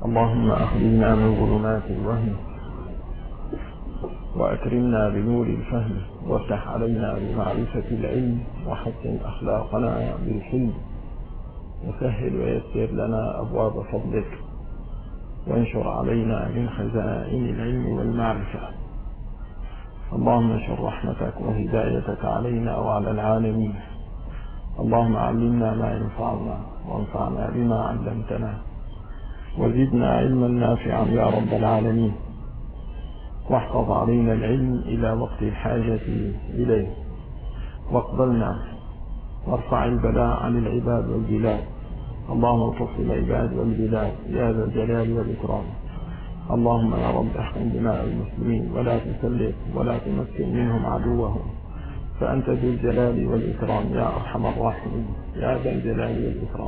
اللهم أخرجنا من ظلمات الوهم وأكرمنا بنور الفهم وافتح علينا بمعرفة العلم وحسن أخلاقنا بالحلم وسهل ويسر لنا أبواب فضلك وانشر علينا من خزائن العلم والمعرفة. اللهم انشر رحمتك وهدايتك علينا وعلى العالمين. اللهم علمنا ما ينفعنا وانفعنا بما علمتنا وزدنا علما نافعا يا رب العالمين، واحفظ علينا العلم إلى وقت الحاجة إليه، واقبلنا وارفع البلاء عن العباد والبلاد. اللهم انصر العباد والبلاد يا ذا الجلال والإكرام. اللهم يا رب احقن دماء المسلمين ولا تسلط ولا تمكن منهم عدوهم، فأنت ذو الجلال والإكرام يا أرحم الراحمين يا ذا الجلال والإكرام.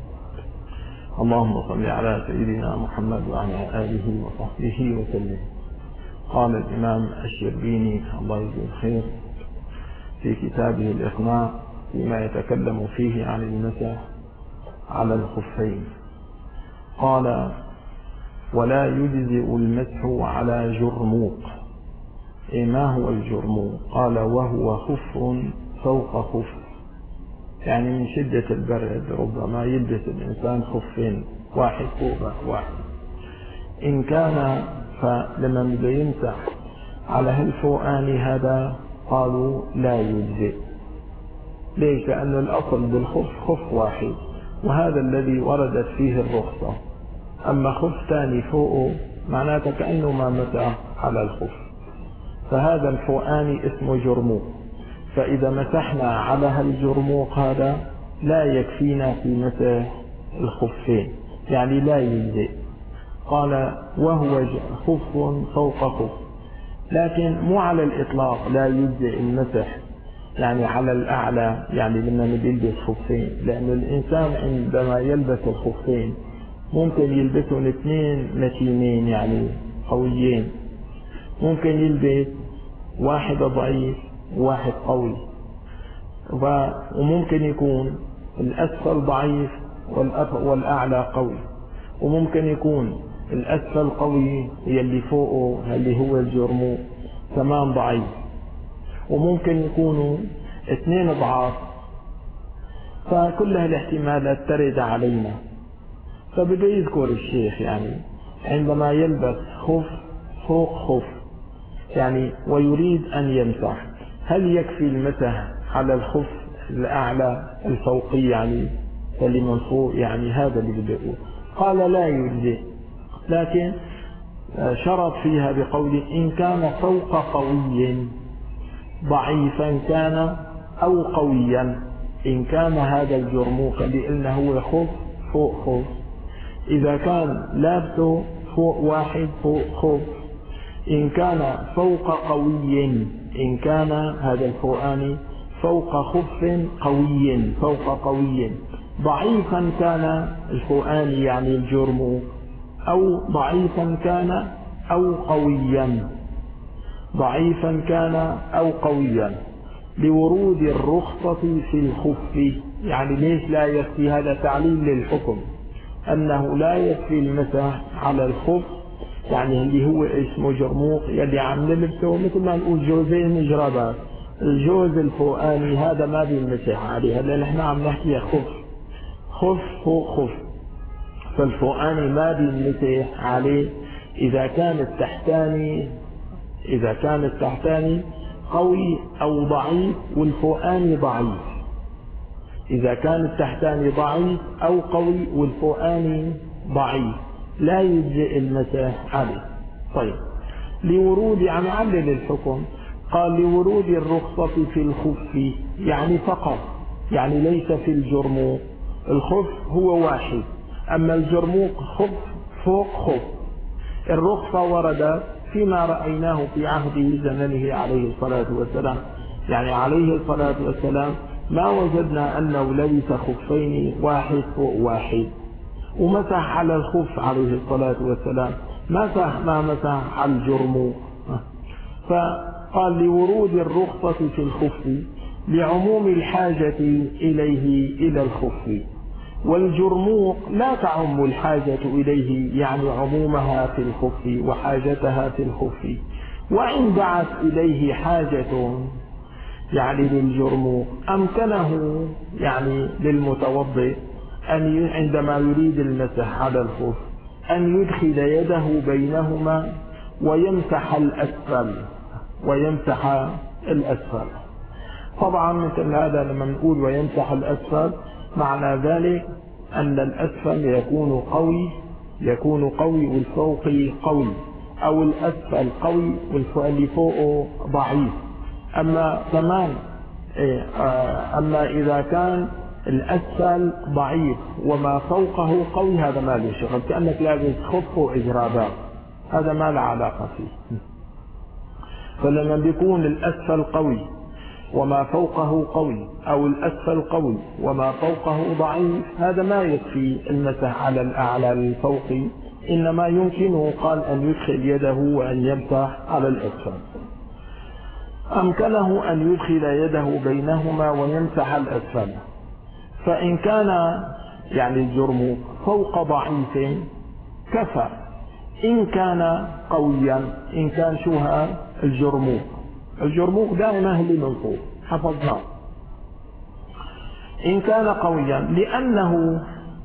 اللهم صل على سيدنا محمد وعلى آله وصحبه وسلم. قال الإمام الشربيني الله يجزيه الخير في كتابه الإقناع فيما يتكلم فيه عن المسح على الخفين، قال: ولا يجزئ المسح على جرموق. ما هو الجرموق؟ قال: وهو خف فوق خف، يعني من شدة البرد ربما يلبس الإنسان خفين واحد فوق واحد. إن كان فلما بده يمسح على هالفوقاني هذا قالوا لا يجزئ. ليش؟ لأن الأصل بالخف خف واحد وهذا الذي وردت فيه الرخصة. أما خف ثاني فوقه معناته كأنه ما مسح على الخف، فهذا الفوقاني اسمه جرموق. فإذا مسحنا على هالجرموق هذا لا يكفينا في مسح الخفين، يعني لا يجزئ. قال: وهو خف فوق خف، لكن مو على الإطلاق لا يجزئ المسح يعني على الأعلى، يعني لما يلبس خفين، لأن الإنسان عندما يلبس الخفين ممكن يلبسهم اثنين متينين يعني قويين، ممكن يلبس واحد ضعيف وواحد قوي، وممكن يكون الأسفل ضعيف والأعلى قوي، وممكن يكون الأسفل قوي اللي فوقه اللي هو الجرموق كمان ضعيف، وممكن يكونوا اثنين ضعاف. فكل هالاحتمالات ترد علينا. فبدأ يذكر الشيخ يعني عندما يلبس خف فوق خف يعني ويريد أن يمسح، هل يكفي المسح على الخف الأعلى الفوقي يعني اللي من فوق؟ يعني هذا اللي بده يقول. قال: لا يجزئ، لكن شرط فيها بقول: إن كان فوق قوي ضعيفا كان أو قويا. إن كان هذا الجرموق اللي قلنا هو خف فوق خف، إذا كان لابسه فوق واحد فوق خف، إن كان فوق قوي، إن كان هذا الفوقاني فوق خف قوي فوق قوي، ضعيفا كان الفوقاني يعني الجرموق، أو ضعيفا كان أو قويا، ضعيفا كان أو قويا، لورود الرخصة في الخف. يعني ليش لا يكفي؟ هذا تعليل للحكم أنه لا يكفي المسح على الخف، يعني اللي هو اسمه جرموق يلي عم نلبسه مثل ما نقول جوزين جرابات. الجوز الفوقاني هذا ما بيمسح عليه، هلا نحن عم نحكي خف فوق خف، فالفوقاني ما بيمسح عليه إذا كان التحتاني قوي أو ضعيف والفوقاني ضعيف. إذا كان التحتاني ضعيف أو قوي والفوقاني ضعيف لا يجزئ المسح عليه. طيب، لورود يعني علل الحكم، قال: لورود الرخصة في الخف، يعني فقط، يعني ليس في الجرموق. الخف هو واحد، أما الجرموق خف فوق خف. الرخصة وردت فيما رأيناه في عهده زمنه عليه الصلاة والسلام، يعني عليه الصلاة والسلام ما وجدنا أنه لبس خفين واحد فوق واحد ومسح على الخف عليه الصلاة والسلام، ما مسح على الجرموق. فقال: لورود الرخصة في الخف لعموم الحاجة إليه إلى الخف. والجرموق لا تعم الحاجة إليه، يعني عمومها في الخف وحاجتها في الخف. وإن دعت إليه حاجة يعني للجرموق أمكنه يعني للمتوضئ أن عندما يريد المسح على الخف أن يدخل يده بينهما ويمسح الأسفل. طبعا مثل هذا لما نقول ويمسح الأسفل معنى ذلك أن الأسفل يكون قوي والفوقي قوي، أو الأسفل قوي واللي فوقه ضعيف. أما كمان أما إذا كان الأسفل ضعيف وما فوقه قوي هذا ما له شغل، كأنك لابس خف وإجرابات، هذا ما له علاقة فيه. فلما بيكون الأسفل قوي وما فوقه قوي، أو الأسفل قوي وما فوقه ضعيف، هذا ما يكفي المسح على الأعلى الفوقي، إنما يمكنه قال أن يدخل يده وأن يمسح على الأسفل. أمكنه أن يدخل يده بينهما ويمسح الأسفل. فإن كان يعني الجرم فوق ضعيف كفى. إن كان قويا، إن كان شوها الجرموق دائما اللي من فوق حفظناه. إن كان قويا لأنه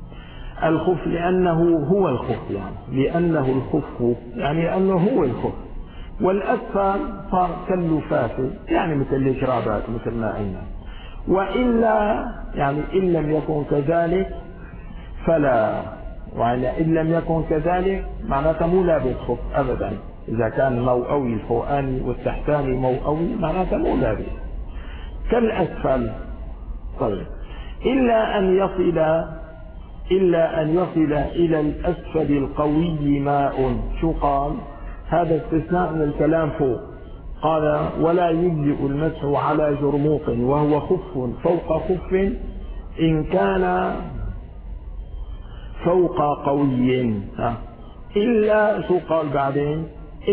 هو الخف، لأنه الخف يعني أنه هو الخف، والأسفل صار كاللفافة يعني مثل الإجرابات مثل ما قلنا. وإلا يعني إن لم يكن كذلك فلا، وإن لم يكن كذلك معناته مو لابس خف أبدا. إذا كان موئوي الفوقاني والتحتاني موئوي معناته مو لابس كالأسفل. طيب إلا أن يصل إلى الأسفل القوي ماء. شو قال؟ هذا استثناء من الكلام فوق. قال ولا يجزئ المسح على جرموق وهو خف فوق خف إن كان فوق قوي. إلا شو قال بعدين؟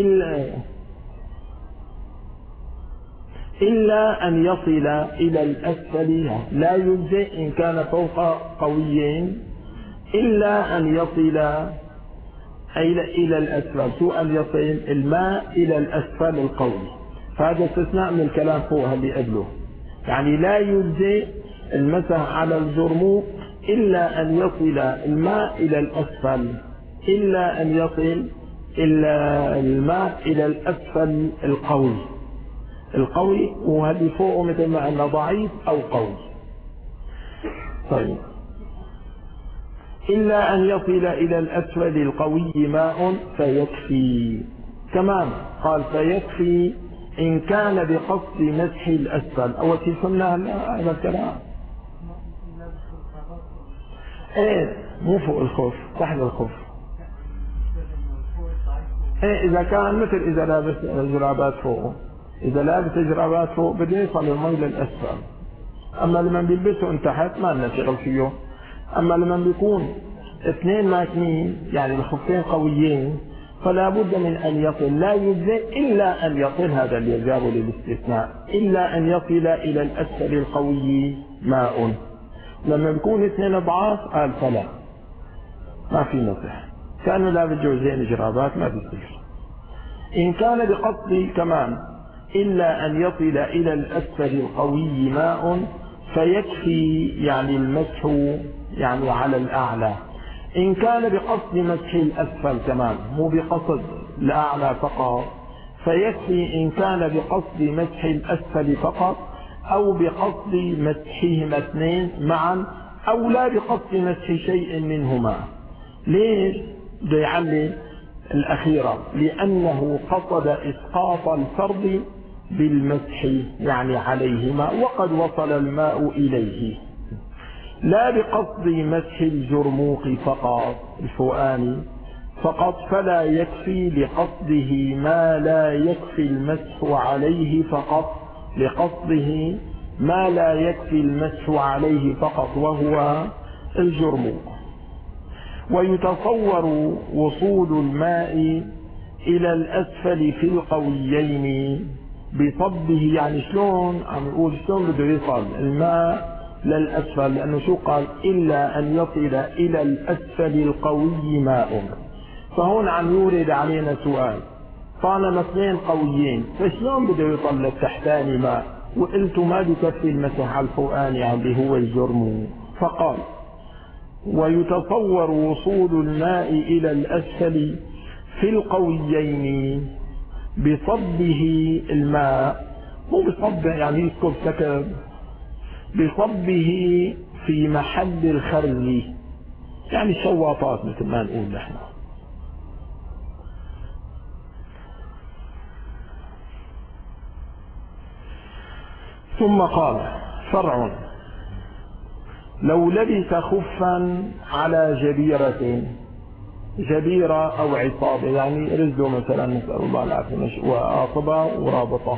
إلا أن يصل إلى الأسفل، لا يجزئ إن كان فوق قوي إلا أن يصل إلى الأسفل. شو أن يصل الماء إلى الأسفل القوي؟ فهذا استثناء من الكلام فوق اللي قبله، يعني لا يجزئ المسح على الجرموق إلا أن يصل الماء إلى الأسفل، إلا أن يصل الماء إلى الأسفل القوي، وهذه فوقه مثل ما أنه ضعيف أو قوي. طيب إلا أن يصل إلى الأسفل القوي ماء فيكفي. كمان قال فيكفي إن كان بقصد مسح الأسفل. أول شيء قلنا هذا الكلام مو فوق الخف، تحت الخف. إذا كان مثل إذا لابس جرابات فوق، إذا لابس جرابات فوق بده يوصل المي للأسفل. أما لما بيلبسوا تحت ما لنا شغل فيه. أما لما بيكون اثنين ماكنين يعني الخفين قويين فلا بد من أن يصل، لا يجزئ إلا أن يصل، هذا اللي جابوا للاستثناء، إلا أن يصل إلى الأسفل القوي ماء. لما بيكون اثنين ضعاف قال فلا، ما في مسح، كانوا لا بجوزين جرابات ما بيصير. إن كان بقصد كمان إلا أن يصل إلى الأسفل القوي ماء فيكفي يعني المسح يعني على الأعلى. إن كان بقصد مسح الأسفل كمان مو بقصد الأعلى فقط، فيكفي إن كان بقصد مسح الأسفل فقط أو بقصد مسحهما اثنين معا أو لا بقصد مسح شيء منهما. ليش؟ بده يعلي الأخيرة، لأنه قصد إسقاط الفرض بالمسح يعني عليهما وقد وصل الماء إليه، لا بقصد مسح الجرموق فقط الفؤاني فقط، فلا يكفي لقصده ما لا يكفي المسح عليه فقط، لقصده ما لا يكفي المسح عليه فقط وهو الجرموق. ويتصور وصول الماء إلى الأسفل في القويين بصبه، يعني شلون عم نقول شلون بده يصل الماء للأسفل، لأنه شو قال؟ إلا أن يصل إلى الأسفل القوي ماء. فهون عم يورد علينا سؤال، طالما اثنين قويين فشلون بده يطلع التحتاني ماء؟ وقلتوا ما بكفي المسح على الفوقاني اللي هو الجرم. فقال ويتصور وصول الماء إلى الأسفل في القويين بصبه الماء، مو بصبه يعني يسكب سكب، بصبه في محل الخرز، يعني الشواطات مثل ما نقول نحن. ثم قال فرع: لو لبس خفا على جبيرة، جبيرة أو عصابة، يعني رجله مثلا نسأل الله العافية وعاصبة ورابطة،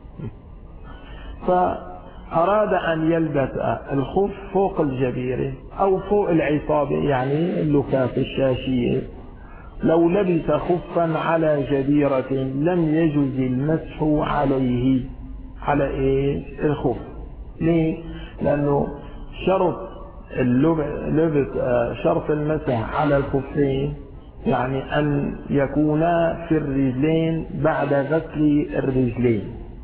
فأراد أن يلبس الخف فوق الجبيرة أو فوق العصابة، يعني اللفاف الشاشية. لو لبس خفا على جبيرة لم يجز المسح عليه، على ايه؟ الخف. ليه؟ لأنه شرط اللبس، شرط المسح على الخفين يعني أن يكونا في الرجلين بعد غسل الرجلين.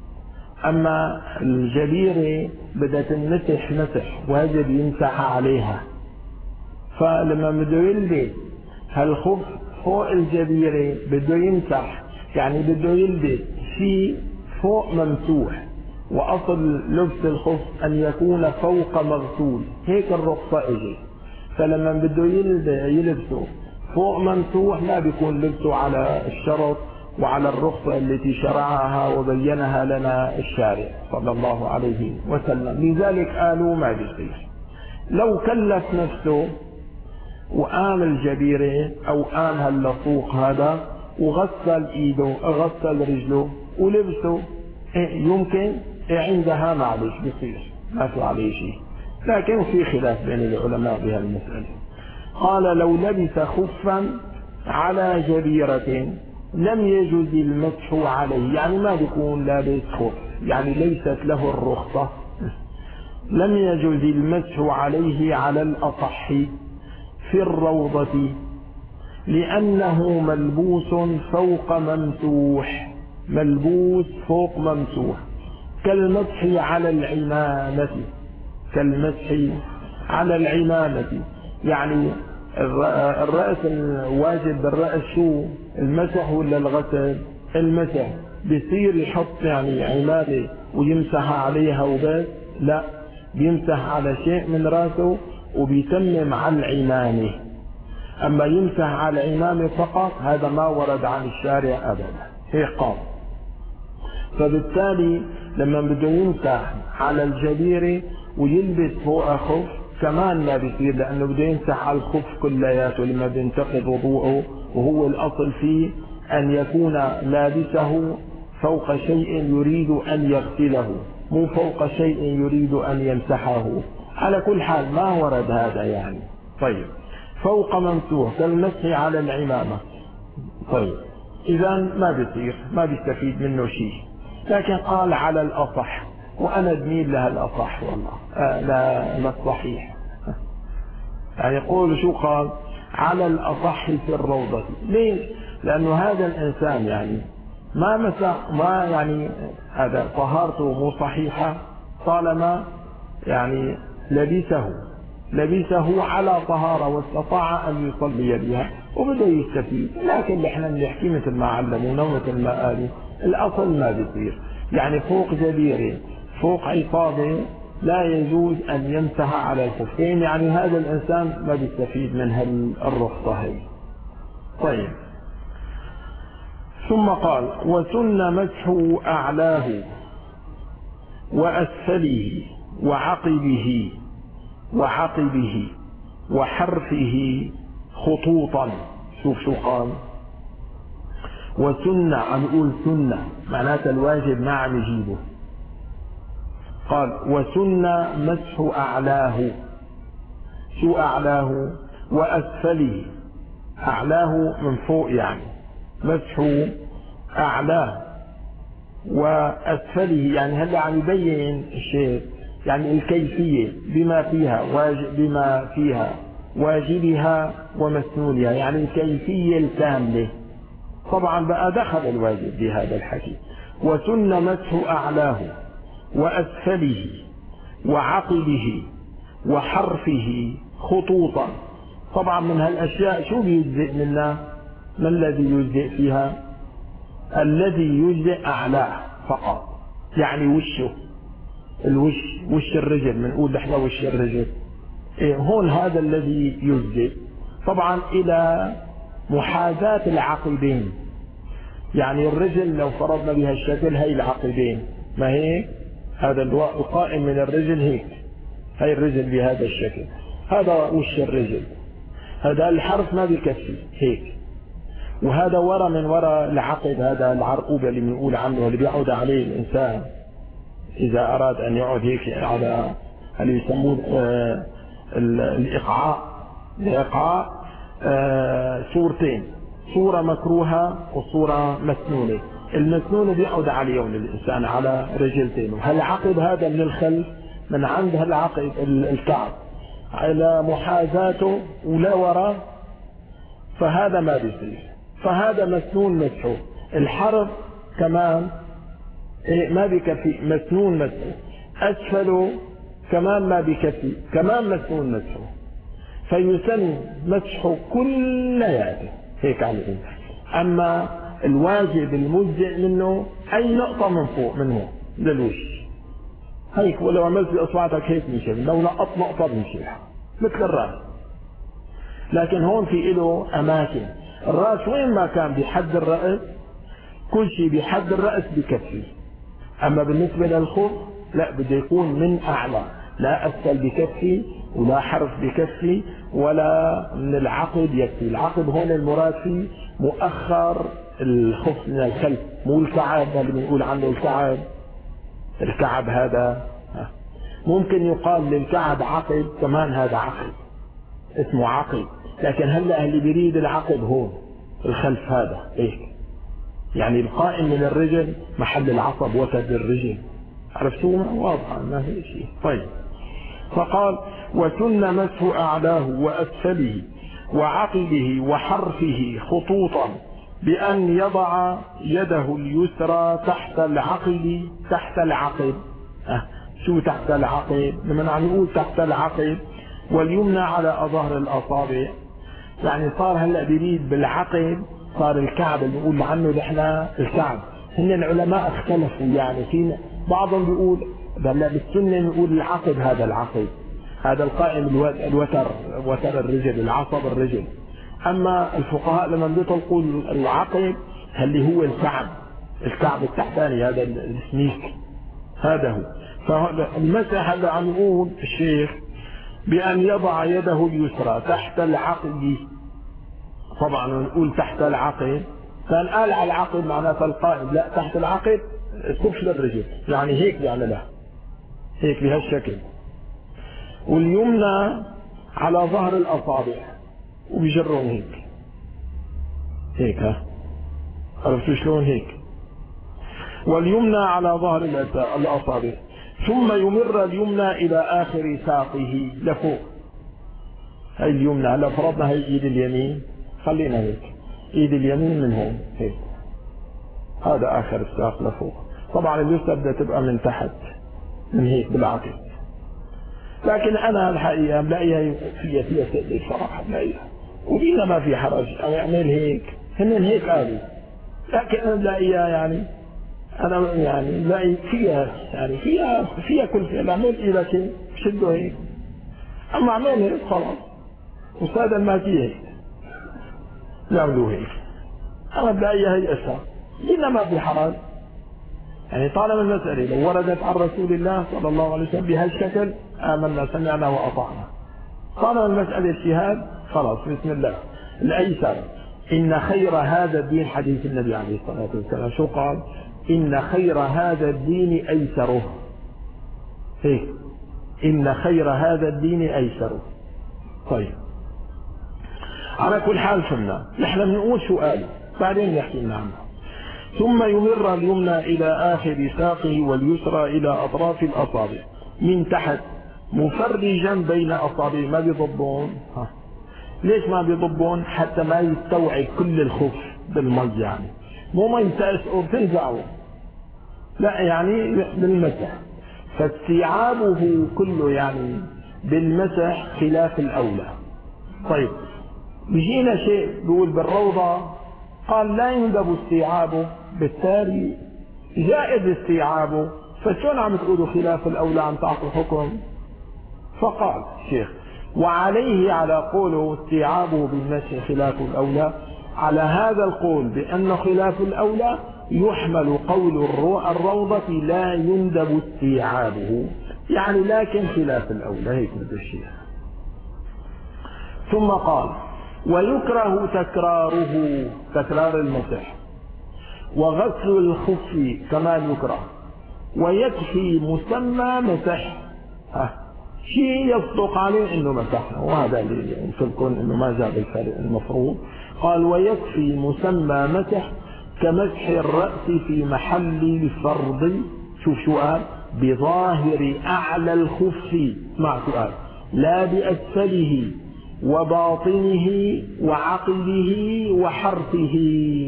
أما الجبيرة بدها تنمسح مسح واجب يمسح عليها، فلما بده يلبس هالخف فوق الجبيرة بده يمسح، يعني بده يلبس شيء فوق ممسوح، وأصل لبس الخف أن يكون فوق مغسول، هيك الرخصة اجت. فلما بده يلبسه فوق ممسوح ما بيكون لبسه على الشرط وعلى الرخصة التي شرعها وبينها لنا الشارع صلى الله عليه وسلم. لذلك قالوا ما بيصير. لو كلف نفسه وقام الجبيرة أو قام هاللصوق هذا وغسل ايده غسل رجله ولبسه، يمكن عندها معلش بصير ما في عليه شيء، لكن في خلاف بين العلماء بهالمسألة. قال لو لبس خفا على جبيرة لم يجوز المسح عليه، يعني ما بيكون لابس خف، يعني ليست له الرخصة، لم يجوز المسح عليه على الأصح في الروضة، لأنه ملبوس فوق ممسوح، ملبوس فوق ممسوح، كالمسح على العمامة، كالمسح على العمامة. يعني الرأس الواجب بالرأس شو؟ المسح ولا الغسل؟ المسح. بيصير يحط يعني عمامة ويمسح عليها وبس؟ لا، بيمسح على شيء من راسه وبيتمم على العمامة. أما يمسح على العمامة فقط هذا ما ورد عن الشارع أبدا، هيك قال. فبالتالي لما بده يمسح على الجبيرة ويلبس فوق خف كمان ما بيصير، لأنه بده يمسح على الخف كلياته لما بينتقض وضوءه، وهو الأصل فيه أن يكون لابسه فوق شيء يريد أن يغسله، مو فوق شيء يريد أن يمسحه. على كل حال ما ورد هذا يعني. طيب، فوق ممسوح كالمسح على العمامة. طيب إذا ما بيصير، ما بيستفيد منه شيء، لكن قال على الأصح، وأنا أدميل لها الأصح والله، لا الصحيح. يعني يقول شو قال؟ على الأصح في الروضة. ليش؟ لأنه هذا الإنسان يعني ما مسح، ما يعني هذا طهارته مو صحيحة طالما يعني لبسه على طهارة واستطاع أن يصلي بها وبدأ يستفيد. لكن احنا بنحكي مثل ما علمونا ومثل ما قالوا الأصل ما بيصير، يعني فوق جبيرة فوق عصابة لا يجوز أن يمسح على الخفين، يعني هذا الإنسان ما بيستفيد من الرخصة هي. طيب، ثم قال وسن مسح أعلاه وأسفله وعقبه وحرفه خطوطا. شوف شو قال، وسنة، عم يقول سنة معناتها الواجب ما عم يجيبه. قال وسنة مسح أعلاه. شو أعلاه؟ وأسفله. أعلاه من فوق يعني، مسح أعلاه وأسفله يعني هلا عم يبين الشيء يعني الكيفية بما فيها واجبها ومسنونها، يعني الكيفية الكاملة. طبعا بقى دخل الواجب بهذا الحكي. وسن مسح أعلاه وأسفله وعقبه وحرفه خطوطا. طبعا من هالأشياء شو بيجزئ منها؟ ما الذي يجزئ فيها؟ الذي يجزئ أعلاه فقط، يعني وشه، وش الرجل، بنقول نحن وش الرجل. هون هذا الذي يجزئ. طبعا إلى محاذاة العقبين، يعني الرجل لو فرضنا بها الشكل هي العقبين، ما هيك؟ هذا القائم من الرجل هيك، هي الرجل بهذا الشكل، هذا وش الرجل. هذا الحرف ما بيكفي هيك، وهذا ورا من ورا العقب، هذا العرقوبة اللي بنقول عنه اللي بيقعد عليه الإنسان إذا أراد أن يقعد هيك على اللي يسموه الإقعاء. صورتين، صورة مكروهة وصورة مسنونة. المسنونة بيقعد عليهم الإنسان على رجلتين، وهالعقب هذا من الخلف من عند هالعقب الكعب على محاذاته ولا وراء، فهذا ما بيصير، فهذا مسنون مسحوه. الحرف كمان ما بكفي، مسنون مسحوه. أسفله كمان ما بكفي، كمان مسنون مسحوه. فيسن مسحه كلياته هيك عليه. أما الواجب المجزئ منه أي نقطة من فوق منه للوش هيك، ولو عملت بأصبعتك هيك مشي، لو نقط نقطة بمشي مثل الرأس. لكن هون في له أماكن، الرأس وين ما كان بحد الرأس، كل شيء بحد الرأس بكفي. أما بالنسبة للخف لا، بده يكون من أعلى، لا أسفل بكفي ولا حرف بكفي ولا من العقب يكفي. العقب هون المراد فيه مؤخر الخف من الخلف، مو الكعب اللي بنقول عنه الكعب. الكعب هذا ممكن يقال للكعب عقب كمان، هذا عقب اسمه عقب، لكن هلا اللي بيريد العقب هون الخلف هذا هيك، يعني القائم من الرجل محل العصب وتد الرجل. عرفتوها؟ واضحة ما هي شيء. طيب، فقال وسن مسح أعلاه وأسفله وعقبه وحرفه خطوطا بأن يضع يده اليسرى تحت العقب. تحت العقب شو تحت العقب؟ لما عم نقول تحت العقب، واليمنى على ظهر الأصابع. يعني صار هلا بيريد بالعقب، صار الكعب اللي بنقول عنه نحن الكعب. هن العلماء اختلفوا، يعني في بعضهم بيقول هلا بالسنه نقول العقب، هذا العقب هذا القائم الوتر، وتر الرجل، العصب الرجل. اما الفقهاء لما بيطلقوا العقب اللي هو الكعب، الكعب التحتاني، هذا السنيك، هذا هو. فالمسح هذا عم يقول الشيخ بأن يضع يده اليسرى تحت العقب. طبعا نقول تحت العقب، كان قال على العقب معناتها القائم، لا تحت العقب سفل الرجل، يعني هيك بيعملها هيك بهالشكل. واليمنى على ظهر الأصابع وبيجرون هيك هيك. عرفتوا شلون هيك؟ واليمنى على ظهر الأصابع، ثم يمر اليمنى إلى آخر ساقه لفوق. هاي اليمنى، هلا فرضنا هي ايد اليمين، خلينا هيك ايد اليمين من هون هيك، هذا آخر الساق لفوق. طبعا اليسرى بدها تبقى من تحت من هيك بالعقل، لكن أنا الحقيقة بلاقيها فيها تقليد صراحة بلاقيها، وإذا ما في حرج أو يعمل هيك، هن هيك قالوا، لكن أنا بلاقيها يعني أنا يعني بلاقي فيها يعني فيها كل شيء. بعمل إذا كيف شده هيك، أما أعمل هيك خلاص، وصادا ما فيه هيك يعملوا هيك. أنا بلاقيها هي أسهل، إذا ما في حرج. يعني طالما المسألة لو وردت عن رسول الله صلى الله عليه وسلم بهالشكل آمنا سمعنا وأطعنا. طالما المسألة اجتهاد خلاص بسم الله. الأيسر، إن خير هذا الدين، حديث النبي عليه الصلاة والسلام شو قال؟ إن خير هذا الدين أيسره. هيك، إن خير هذا الدين أيسره. طيب، على كل حال فهمنا، نحن بنقول شو قال بعدين نحكي لنا عنه. ثم يمر اليمنى إلى آخر ساقه واليسرى إلى أطراف الأصابع، من تحت مفرجا بين أصابعه، ما بيضبون. ليش ما بيضبون؟ حتى ما يستوعب كل الخف بالمي، يعني مو ما ينتقسوا بتنزعوا، لا يعني بالمسح. فاستيعابه كله يعني بالمسح خلاف الأولى. طيب بيجينا شيء بيقول بالروضة قال لا يندب استيعابه، بالتالي جائز استيعابه، فشون عم تقولوا خلاف الأولى عم تعطوا حكم؟ فقال الشيخ وعليه، على قوله استيعابه بالمشي خلاف الأولى، على هذا القول بأن خلاف الأولى يحمل قول الروضة لا يندب استيعابه، يعني لكن خلاف الأولى، هيك بده الشيخ. ثم قال ويكره تكراره، تكرار المسح، وغسل الخف كما يكره، ويكفي مسمى مسح. شيء يصدق عليه انه مسحنا، وهذا اللي يمكنكم انه ما جاب الفرق المفروض. قال ويكفي مسمى مسح كمسح الرأس في محل الفرض، شوف شو قال، بظاهر اعلى الخف، مع سؤال، لا باسفله وباطنه وعقبه وحرفه.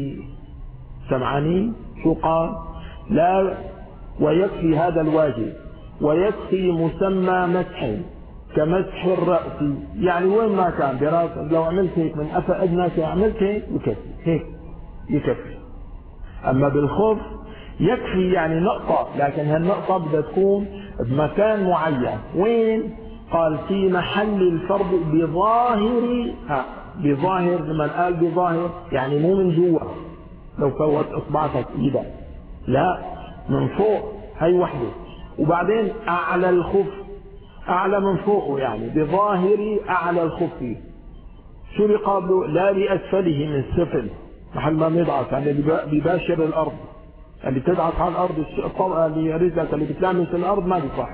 سمعني شو قال؟ لا، ويكفي هذا الواجب، ويكفي مسمى مسح كمسح الرأس، يعني وين ما كان براسك، لو عملت هيك من أفا أذنك عملت هيك يكفي، هيك يكفي. أما بالخف يكفي يعني نقطة، لكن هالنقطة بدها تكون بمكان معين. وين؟ قال في محل الفرض بظاهر، بظاهر، لما قال بظاهر يعني مو من جوا، لو فوت اصبعتك ايدك، لا من فوق، هي وحده. وبعدين اعلى الخف، اعلى من فوقه، يعني بظاهر اعلى الخف. شو بيقابله؟ لا لاسفله من السفل، محل ما بيضعف، يعني بيباشر الارض، اللي بتضعف على الارض، الطبقه اللي رجلك اللي بتلامس الارض ما بيصح.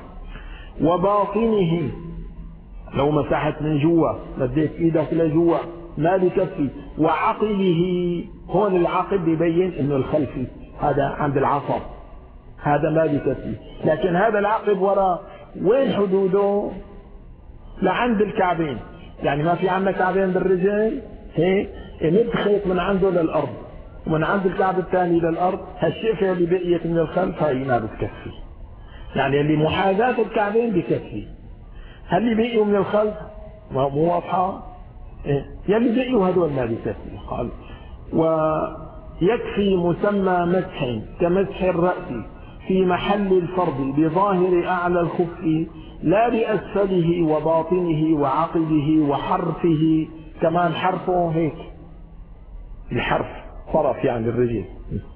وباطنه، لو مسحت من جوا، مديت ايدك لجوا ما بكفي. وعقله، هون العقل بيبين انه الخلفي، هذا عند العصب، هذا ما بكفي. لكن هذا العقب وراء وين حدوده؟ لعند الكعبين، يعني ما في عندنا كعبين بالرجل هيك، ندخل من عنده للارض ومن عند الكعب الثاني للارض، هالشقفه اللي بقيت من الخلف هاي ما بتكفي، يعني اللي محاذاة الكعبين بكفي. هل اللي بقيوا من الخلف مو واضحه؟ يلي بقيوا هذول ما بكفي. قال ويكفي مسمى مسح كمسح الرأس في محل الفرض بظاهر اعلى الخف، لا باسفله وباطنه وعقبه وحرفه، كمان حرفه هيك، الحرف طرف يعني الرجل.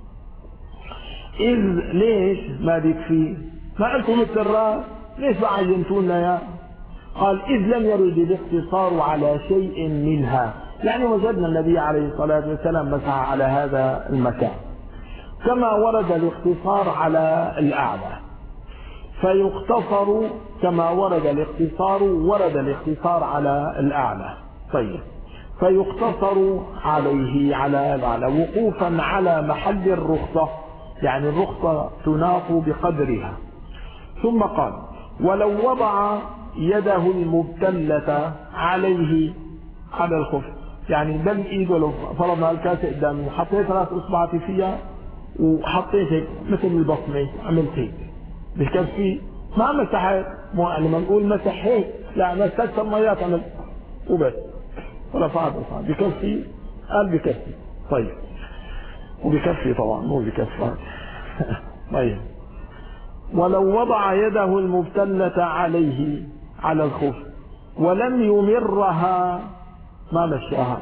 إذ ليش ما بيكفي؟ ما قلتم مثل الراس، ليش بعينتونا يا؟ قال إذ لم يرد الاقتصار على شيء منها، يعني وجدنا النبي عليه الصلاة والسلام مسح على هذا المكان، كما ورد الاقتصار على الأعلى، فيقتصر كما ورد الاقتصار، ورد الاقتصار على الأعلى. طيب فيقتصر عليه على الأعلى وقوفا على محل الرخصة، يعني الرخصة تناط بقدرها. ثم قال ولو وضع يده المبتلة عليه، على الخف، يعني دل ايده، لو فرضنا الكاسة قدامي وحطيت راس اصبعتي فيها وحطيت هيك مثل البصمة، عملت هيك، بكفي؟ ما مسحت، مو يعني ما نقول مسح هيك، لا مسكت الميات عملت وبس، ورفعت اصبعي، بكفي؟ قال بكفي. طيب وبكفي طبعا، مو بكفي. طيب ولو وضع يده المبتلة عليه، على الخف، ولم يمرها، ما مشاها،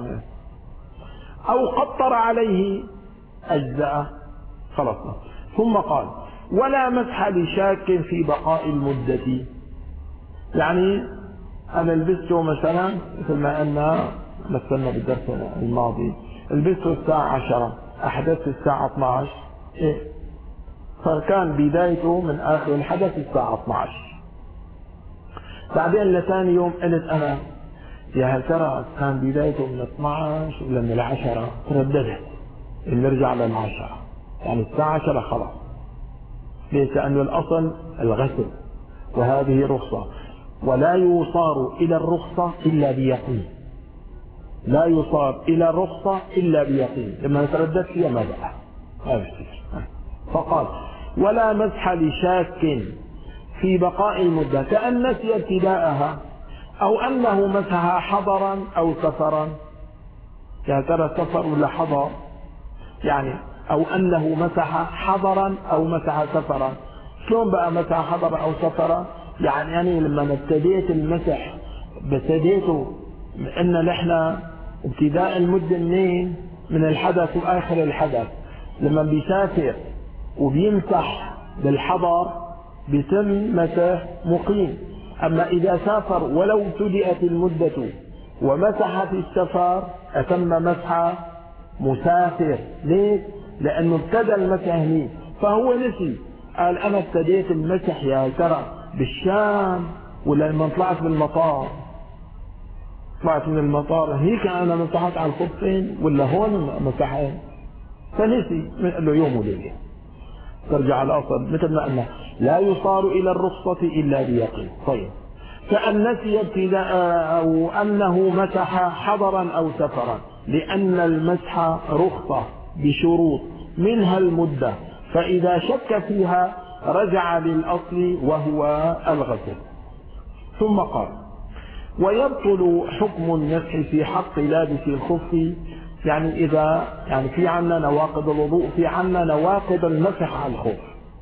أو قطر عليه أجزاء، خلاص. ثم قال ولا مسح لشاك في بقاء المدة، يعني أنا لبسته مثلا مثل ما قلنا مثلنا بالدرس الماضي، لبسته الساعة 10، أحدثت الساعة 12، فكان بدايته من آخر الحدث الساعة 12. بعدين لثاني يوم قلت أنا يا هل ترى كان بدايته من 12 ولا من 10؟ ترددت، نرجع لل10، يعني الساعة 10 خلاص. ليش؟ لأنه الأصل الغسل، وهذه رخصة، ولا يصار إلى الرخصة إلا بيقين. لا يصار إلى الرخصة إلا بيقين. لما نتردد فيها ما بقى فقال ولا مسح لشاك في بقاء المدة كأن نسي ابتداءها أو أنه مسح حضرا أو سفرا. يا ترى سفر ولا حضر؟ يعني أو أنه مسح حضرا أو مسح سفرا. شلون بقى مسح حضرا أو سفرا؟ يعني لما ابتديت المسح ابتديته أن نحن ابتداء المدة منين؟ من الحدث وآخر الحدث. لما بيسافر وبيمسح بالحضر بيتم مسح مقيم. أما إذا سافر ولو ابتدأت المدة ومسح في السفر أتم مسح مسافر. ليه؟ لأنه ابتدى المسح هني فهو نسي. قال أنا ابتديت المسح يا ترى بالشام ولا لما طلعت من المطار؟ طلعت من المطار هيك أنا مسحت على الخفين ولا هون مسحين؟ فنسي. قال له يوم وليلة. ترجع الأصل مثل ما قلنا لا يصار إلى الرخصة إلا بيقين. طيب كأن نسي ابتداء أو أنه مسح حضرا أو سفرا لأن المسح رخصة بشروط منها المدة، فإذا شك فيها رجع للأصل وهو الغسل. ثم قال ويبطل حكم المسح في حق لابس الخف. يعني إذا في عنا نواقض الوضوء، في عنا نواقض المسح على الخف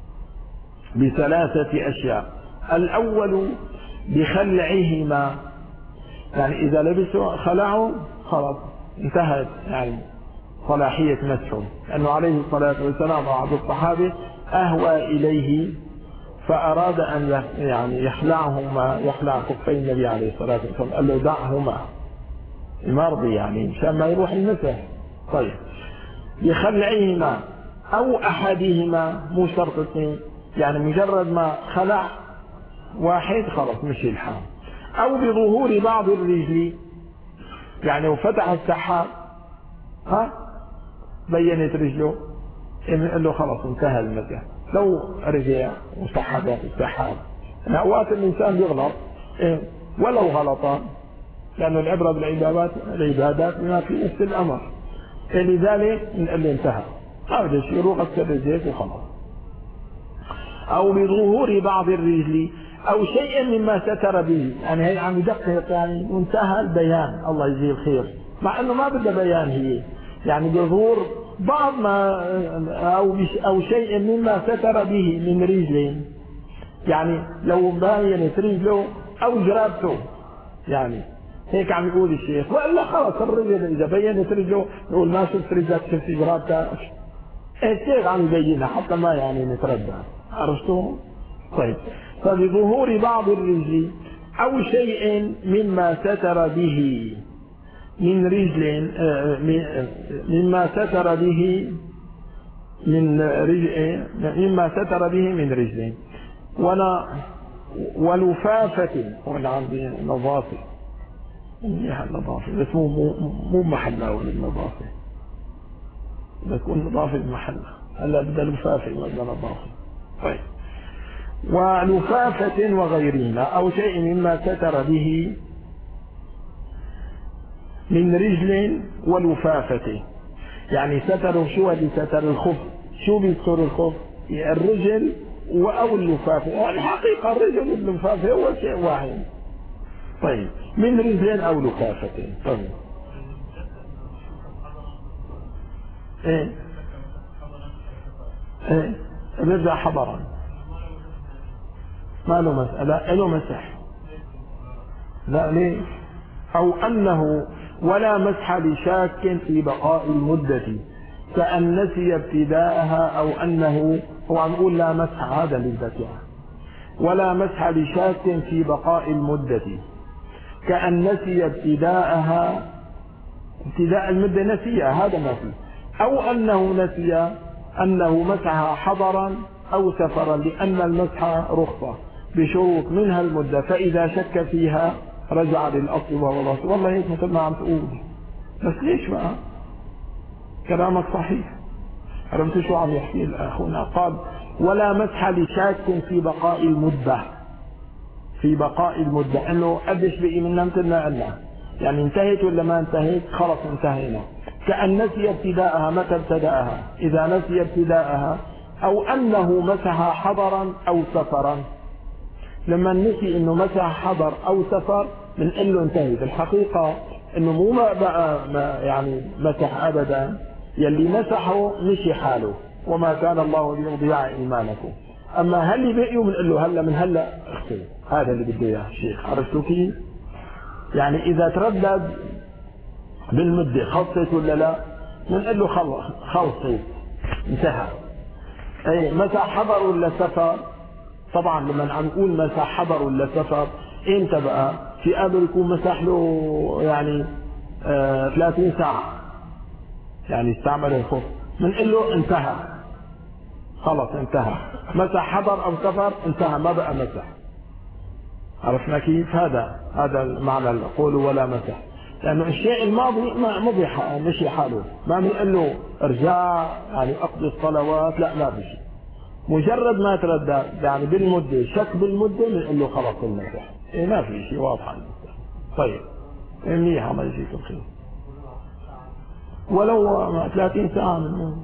بثلاثة أشياء. الأول بخلعهما، يعني إذا لبسوا خلعوا خلاص انتهت صلاحية مسحه، لأنه عليه الصلاة والسلام بعض الصحابة أهوى إليه فأراد أن يخلعهما، يخلع خفي النبي عليه الصلاة والسلام، قال له دعهما المرضي مشان ما يروح المسح. طيب بخلعهما أو أحدهما، مو شرط اثنين، مجرد ما خلع واحد خلاص مشي الحال. أو بظهور بعض الرجل، وفتح السحاب بينت رجله قال له خلاص انتهى المسح. لو رجع وسحب السحاب، أوقات الإنسان يغلط ولو غلطان، لأنه العبرة بالعبادات بما في نفس الأمر، لذلك نقول له انتهى هذا الشيء، روح اغسل رجليك وخلاص. أو بظهور بعض الرجل أو شيء مما ستر به، هي عم يدقق وانتهى البيان، الله يجزيه الخير، مع أنه ما بده بيان هي، بظهور بعض ما أو شيء مما ستر به من رجلين، لو بينت رجله أو جرابته، هيك عم يقول الشيخ. وإلا خلاص الرجل إذا بينت رجله نقول ما شفت رجلك شفت جرابتها، هيك عم يبينها حتى ما نتردد. عرفتوا؟ طيب فبظهور بعض الرجل أو شيء مما ستر به من رجل، مما ستر به من رجل، مما ستر به من رجل، ولفافة. هون عندي نظافة، نظافة بس مو محلها ولا النظافة، بتكون نظافة بمحلها. هلا بدها لفافة ولا نظافة. طيب ولفافة وغيرهما أو شيء مما ستر به من رجل ولفافة، ستر شو اللي ستر الخف؟ شو بيستر الخف؟ الرجل أو اللفافة. الحقيقة الرجل واللفافة هو شيء واحد. طيب من رجل أو لفافة. طيب رجع حضرا ما له مسألة، له مسح. لا ليه؟ أو أنه ولا مسح لشاك في بقاء المدة كأن نسي ابتداءها، أو أنه هو عم يقول لا مسح، هذا للذكاء. ولا مسح لشاك في بقاء المدة كأن نسي ابتداءها، ابتداء المدة نسيها، هذا ما فيه. أو أنه نسي أنه مسح حضرا أو سفرا، لأن المسح رخصة بشروط منها المدة، فإذا شك فيها رجع للأصل وهو الأصل. والله هيك مثل ما عم تقول، بس ليش بقى؟ كلامك صحيح. عرفت شو عم يحكي الأخ هنا؟ قال ولا مسح لشاك في بقاء المدة، في بقاء المدة، انه قديش بقي منا قلنا يعني انتهت ولا ما انتهت، خلص انتهينا. كأن نسي ابتداءها، متى ابتدأها؟ إذا نسي ابتداءها، أو أنه مسح حضرا أو سفرا. لما نسي انه مسح حضر او سفر بنقول له انتهي. في الحقيقة انه مو بقى ما يعني مسح ابدا، يلي مسحه مشي حاله، وما كان الله ليضيع ايمانكم. اما هل بقيوا بنقول له هلا من هلا اغسل. هذا اللي بده اياه الشيخ، عرفتوا كيف؟ يعني اذا تردد بالمدة خلصت ولا لا، بنقول له خلصت انتهى. اي مسح حضر ولا سفر؟ طبعا لما عم نقول مسح حضر ولا سفر، امتى بقى؟ في قبل يكون مسح له يعني 30 ساعة، يعني استعمل الخف، بنقول له انتهى، خلص انتهى. مسح حضر او سفر انتهى، ما بقى مسح. عرفنا كيف؟ هذا المعنى القول ولا مسح، لانه الشيء الماضي ما مضي مشي حاله، ما بنقول له ارجع يعني اقضي الصلوات، لا ما بشي. مجرد ما تردد يعني بالمدة، شك بالمدة، بنقول له خلاص المسح. إيه ما في شيء واضح عن المسح. طيب منيح، الله يجزيكم خير. ولو 30 ساعة من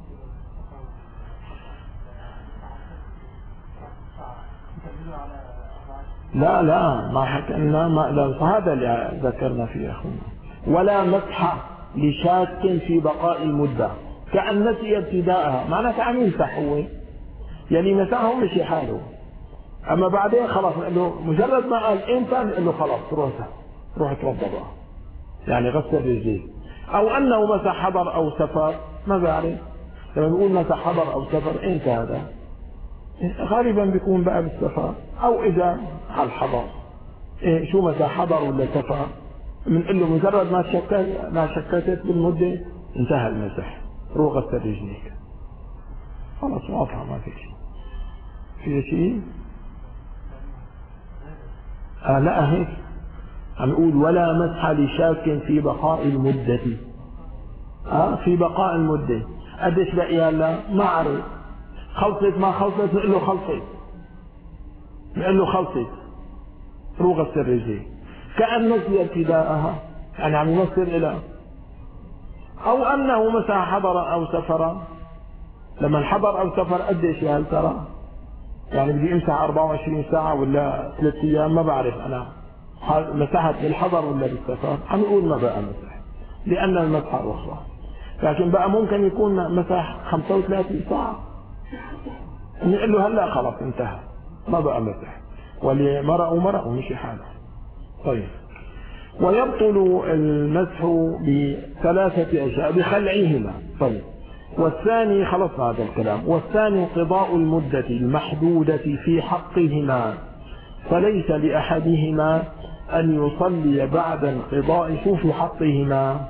لا ما حكينا، هذا اللي ذكرنا فيه أخونا. ولا مسح لشاك في بقاء المدة، كأن نسي ابتداءها، معناته عم يمسح هو، يعني مسحه مشي حاله. اما بعدين خلاص نقول له مجرد ما قال امتى، نقول له خلاص روح اتوضا بقى، يعني غسل رجليه. او انه مسح حضر او سفر، ما بعرف. لما نقول مسح حضر او سفر امتى هذا؟ غالبا بيكون بقى بالسفر، او اذا على الحضر. إيه شو مسح حضر ولا سفر؟ بنقول له مجرد ما شككت بالمده انتهى المسح، روح غسل رجليك، خلاص واضحه ما في شيء. في شيء؟ لا هيك عم نقول ولا مسح لشاك في بقاء المدة. في بقاء المدة قديش بقي هلا؟ ما عرف. خلصت ما خلصت، نقول له خلصت، روح غسل رجليه. كأن نسي ابتداءها، يعني عم يمثل إلى. أو أنه مسح حضر أو سفر. لما الحضر أو سفر قديش يا هل ترى؟ يعني بدي امسح 24 ساعة ولا 3 أيام، ما بعرف أنا مسحت بالحضر ولا بالسفر. عم نقول ما بقى مسح، لأن المسح رخصة. لكن بقى ممكن يكون مسح 35 ساعة، نقول له هلا خلاص انتهى، ما بقى مسح، واللي مشي حاله. طيب، ويبطل المسح بثلاثة أشياء، بخلعهما. طيب، والثاني خلصنا هذا الكلام. والثاني قضاء المدة المحدودة في حقهما، فليس لأحدهما أن يصلي بعد انقضاء، شو في حقهما؟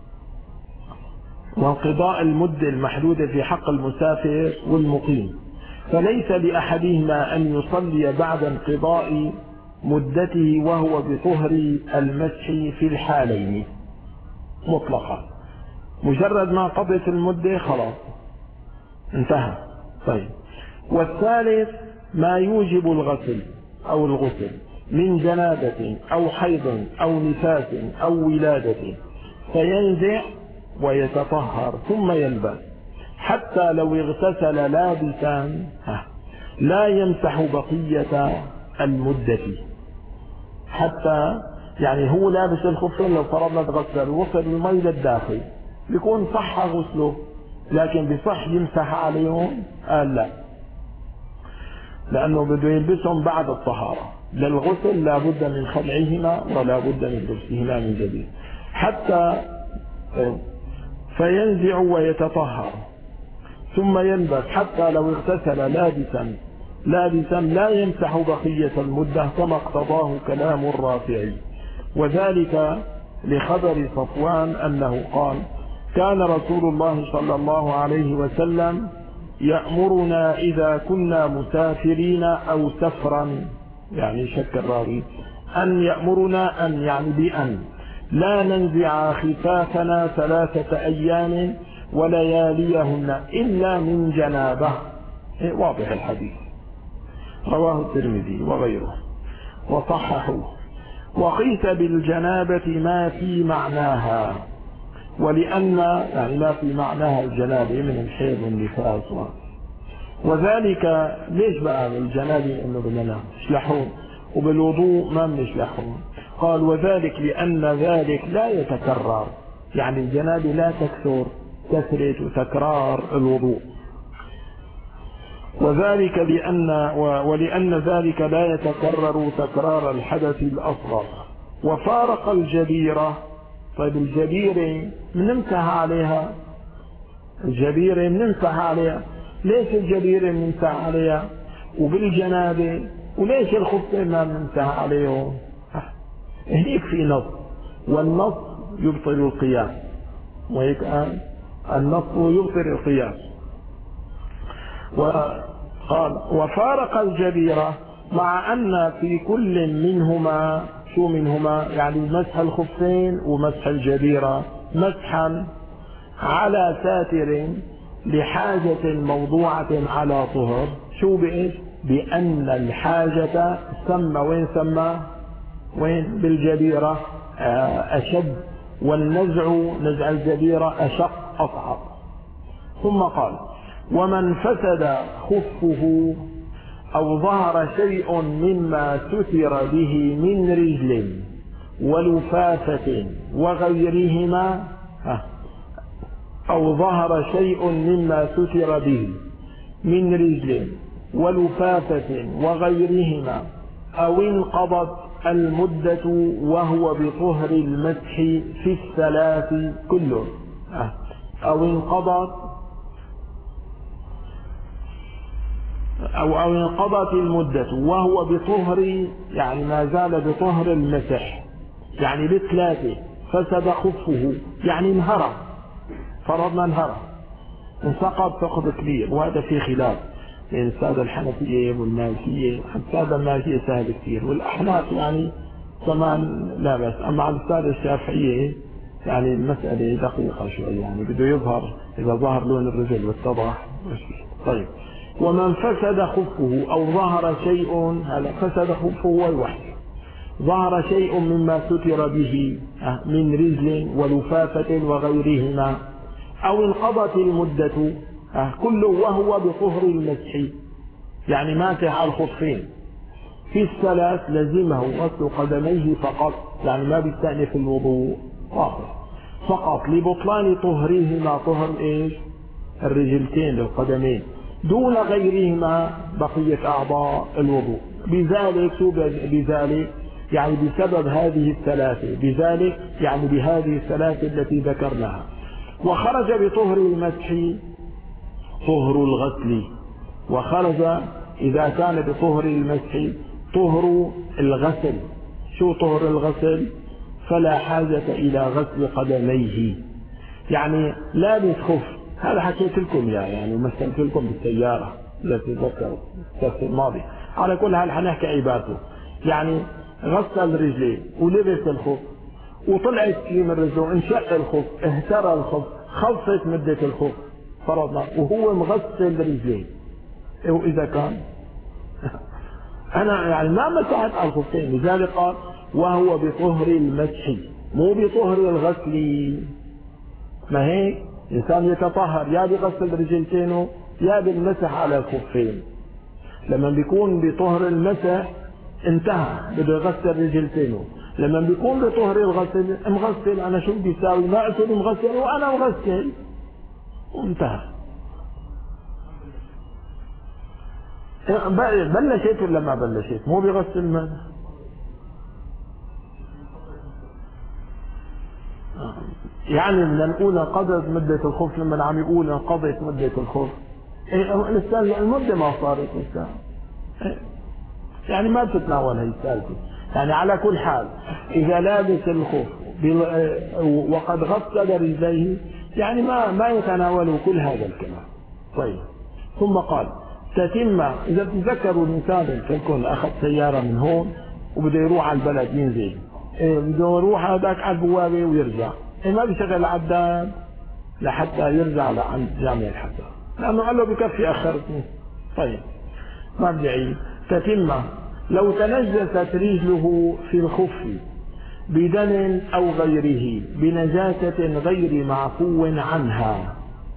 وانقضاء المدة المحدودة في حق المسافر والمقيم، فليس لأحدهما أن يصلي بعد انقضاء مدته وهو بطهر المسح في الحالين مطلقا. مجرد ما قضت المدة خلاص انتهى. طيب، والثالث ما يوجب الغسل أو الغسل من جنابة أو حيض أو نفاس أو ولادة، فينزع ويتطهر ثم يلبس، حتى لو اغتسل لابسا لا يمسح بقية المدة. حتى يعني هو لابس الخفين، لو فرضنا تغسل وصل المي للداخل بيكون صح غسله، لكن بصح يمسح عليهم؟ لا، لأنه بده يلبسهم بعد الطهارة. للغسل لا بد من خلعهما ولا بد من لبسهما من جديد. حتى فينزع ويتطهر ثم يلبس، حتى لو اغتسل لابسا لا يمسح بقية المدة، كما اقتضاه كلام الرافعي. وذلك لخبر صفوان أنه قال: كان رسول الله صلى الله عليه وسلم يأمرنا إذا كنا مسافرين أو سفرا، يعني شك الراوي، أن يأمرنا أن يعني بأن لا ننزع خفافنا 3 أيام ولياليهن إلا من جنابه. واضح الحديث، رواه الترمذي وغيره. وصححوه. وقيس بالجنابة ما في معناها، ولأن يعني ما في معناها الجنابة من الحيض والنفاس وذلك. ليش بقى بالجنابة انه بدنا نشلحون وبالوضوء ما بنشلحون؟ قال وذلك لأن ذلك لا يتكرر، يعني الجنابة لا تكثر كثرة وتكرار الوضوء، وذلك ولأن ذلك لا يتكرر تكرار الحدث الأصغر. وفارق الجبيرة. طيب الجبيرة بنمسح عليها، الجبيرة بنمسح عليها، ليش الجبيرة بنمسح عليها؟ وبالجنابة وليش الخفين ما بنمسح عليهم؟ هنيك في نص، والنص يبطل القياس، وهيك النص يبطل القياس. وقال وفارق الجبيرة مع أن في كل منهما شو منهما، يعني مسح الخفين ومسح الجبيرة مسحا على ساتر لحاجة موضوعة على طهر. شو بإيش؟ بأن الحاجة سمى وين بالجبيرة أشد، والنزع نزع الجبيرة أشق أصعب. ثم قال ومن فسد خفه أو ظهر شيء مما ستر به من رجل ولفافة وغيرهما، أو ظهر شيء مما ستر به من رجل ولفافة وغيرهما، أو انقضت المدة وهو بطهر المسح في الثلاث كله، أو انقضت المدة وهو بطهر، يعني ما زال بطهر المسح، يعني بثلاثة. فسد خفه يعني انهرى، فرضنا انهرى انسقط سقط كبير، وهذا في خلاف بين السادة الحنفية والمالكية. السادة المالكية سهل كثير، والأحناف يعني كمان لا بس، أما على السادة الشافعية يعني المسألة دقيقة شوي، يعني بده يظهر إذا ظهر لون الرجل واتضح. طيب ومن فسد خفه أو ظهر شيء، هذا فسد خفه والوحي، ظهر شيء مما ستر به من رجل ولفافة وغيرهما، أو انقضت المدة كله وهو بطهر المسح، يعني ماسح الخفين في الثلاث لزمه غسل قدميه فقط، يعني ما بيستأنف الوضوء فقط لبطلان طهرهما، طهر ايش؟ الرجلتين للقدمين، دون غيرهما بقية أعضاء الوضوء. بذلك يعني بسبب هذه الثلاثة، بذلك يعني بهذه الثلاثة التي ذكرناها. وخرج بطهر المسح طهر الغسل، وخرج إذا كان بطهر المسح طهر الغسل. شو طهر الغسل؟ فلا حاجة إلى غسل قدميه، يعني لابس خف، هذا حكيت لكم يعني مثلت لكم بالسيارة التي ذكرت الدرس الماضي. على كل حال حنحكي عبارته، يعني غسل رجليه ولبس الخف وطلعت فيه من رجله، انشق الخف، اهترى الخف، خلصت مدة الخف فرضنا، وهو مغسل رجليه. وإذا كان أنا يعني ما مسحت على الخفين، لذلك قال وهو بطهر المسح مو بطهر الغسل. ما هيك إنسان يتطهر يا بغسل رجلتينه يا بالمسح على الخفين. لما بيكون بطهر المسح انتهى، بده يغسل رجلتينه. لما بيكون بطهر الغسل مغسل، أنا شو بدي أساوي؟ ما قلت مغسل وأنا مغسل وانتهى. بلشت ولا ما بلشت؟ مو بغسل ماذا؟ يعني بدنا نقول انقضت مدة الخوف، لما عم يقول انقضت مدة الخوف الأستاذ المدة ما صارت لسه، يعني ما بتتناول هي السالفة. يعني على كل حال إذا لابس الخوف وقد غسل رجليه يعني ما يتناوله كل هذا الكلام. طيب ثم قال تتم. إذا تتذكروا الإنسان تكون أخذ سيارة من هون وبده يروح على البلد ينزل، بده يروح هذاك على البوابة ويرجع، ما بيشغل عداد لحتى يرجع لعند جامع الحسن، لأنه قال له بكفي أخرتني. طيب ما بدي أعيد. تتم لو تنجست رجله في الخف بدم أو غيره بنجاسة غير معفو عنها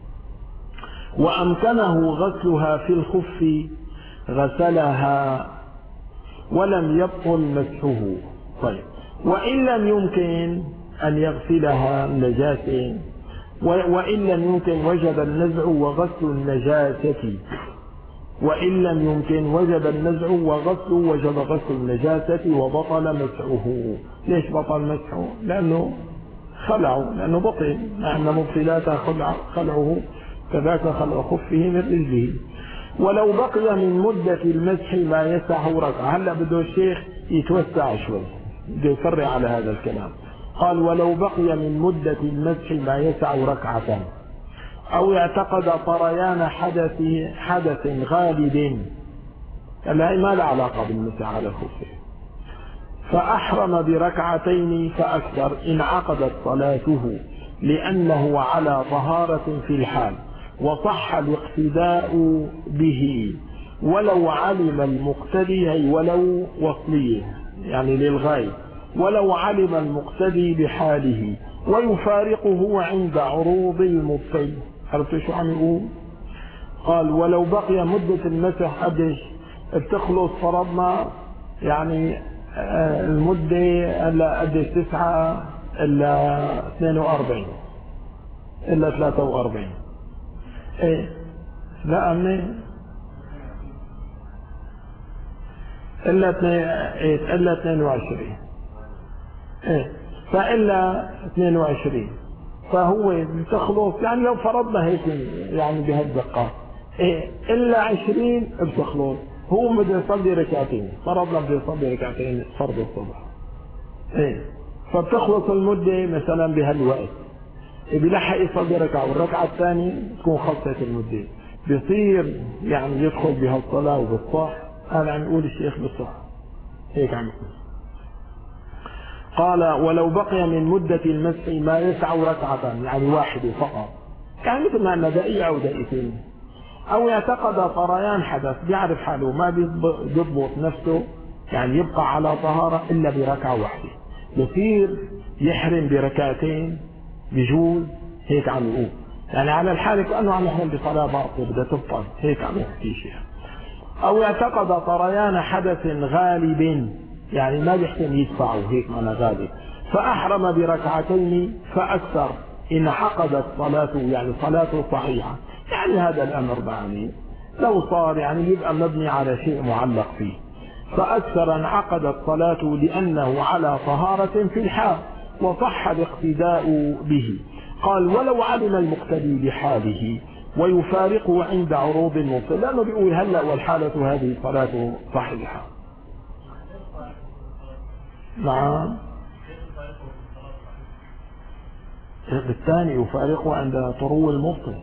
وأمكنه غسلها في الخف غسلها ولم يبطل مسحه. طيب، وإن لم يمكن أن يغسلها نجاسة، وإن لم يمكن وجب النزع وغسل النجاسة، وإن لم يمكن وجب النزع وجب غسل النجاسة وبطل مسحه. ليش بطل مسحه؟ لأنه خلعه، لأنه بطل، لأن مبطلات خلعه كذاك خلع خفه من رجله. ولو بقي من مدة المسح ما يسعه ركعة. هلا بده الشيخ يتوسع شوي، بده يفرع على هذا الكلام. قال ولو بقي من مدة المسح ما يسع ركعة، أو اعتقد طريان حدث غالب، هلا ما له علاقة بالمسح على الخف، فأحرم بركعتين فأكثر انعقدت صلاته لأنه على طهارة في الحال، وصح الاقتداء به ولو علم المقتدي، ولو وصليه يعني للغاية، ولو علم المقتدي بحاله، ويفارقه عند عروض المبطل. عرفتوا شو عم يقول؟ قال ولو بقي مدة المسح قديش بتخلص، فرضنا يعني المدة إلا قديش 9 إلا 42 إلا 43 إيه لا أمني إلا 22 إيه فإلا 22 فهو بتخلص، يعني لو فرضنا هيك يعني بهالدقة إيه إلا 20 بتخلص. هو بده يصلي ركعتين، فرضنا بده يصلي ركعتين فرض الصبح إيه، فبتخلص المدة مثلا بهالوقت، بيلحق يصلي ركعة والركعة الثانية تكون خلصت المدة، بيصير يعني يدخل بهالصلاة وبالصح. هذا عم يقول الشيخ بالصح، هيك عم يقول. قال ولو بقي من مدة المسح ما يسع ركعة، يعني واحدة فقط، يعني مثل ما أن دقيقة أو دقيقتين، أو يعتقد طريان حدث، بيعرف حاله ما بيضبط نفسه، يعني يبقى على طهارة إلا بركعة واحدة، يصير يحرم بركعتين بجوز، هيك عم يقول. يعني على الحالة كأنه عم يحرم بصلاة باطلة بدها تبطل، هيك عم يحكي شيء. أو اعتقد طريان حدث غالب، يعني ما بيحسن يدفعه، هيك معنى غالب، فأحرم بركعتين فأكثر انعقدت صلاته، يعني صلاته صحيحة. يعني هذا الأمر معني لو صار يعني يبقى مبني على شيء معلق فيه، فأكثر انعقدت صلاته لأنه على طهارة في الحال، وصح الاقتداء به. قال ولو علم المقتدي بحاله ويفارقه عند عروض المبطل، لأنه بيقول هلا والحالة هذه صلاته صحيحة. نعم بالثاني يفارقه عند طرو المبطل،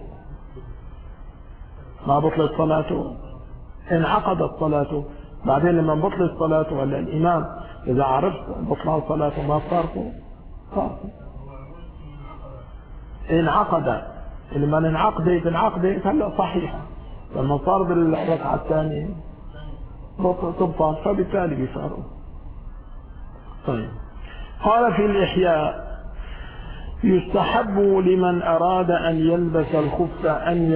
ما بطلت صلاته، انعقدت صلاته. بعدين لما بطلت صلاته هلا الإمام إذا عرفت بطلان صلاته ما فارقه، انعقد، لما انعقدت هلا صحيحة، لما صار بالركعة الثانية تبطل، فبالتالي بيفارقه. طيب، قال في الإحياء يستحب لمن أراد أن يلبس الخف أن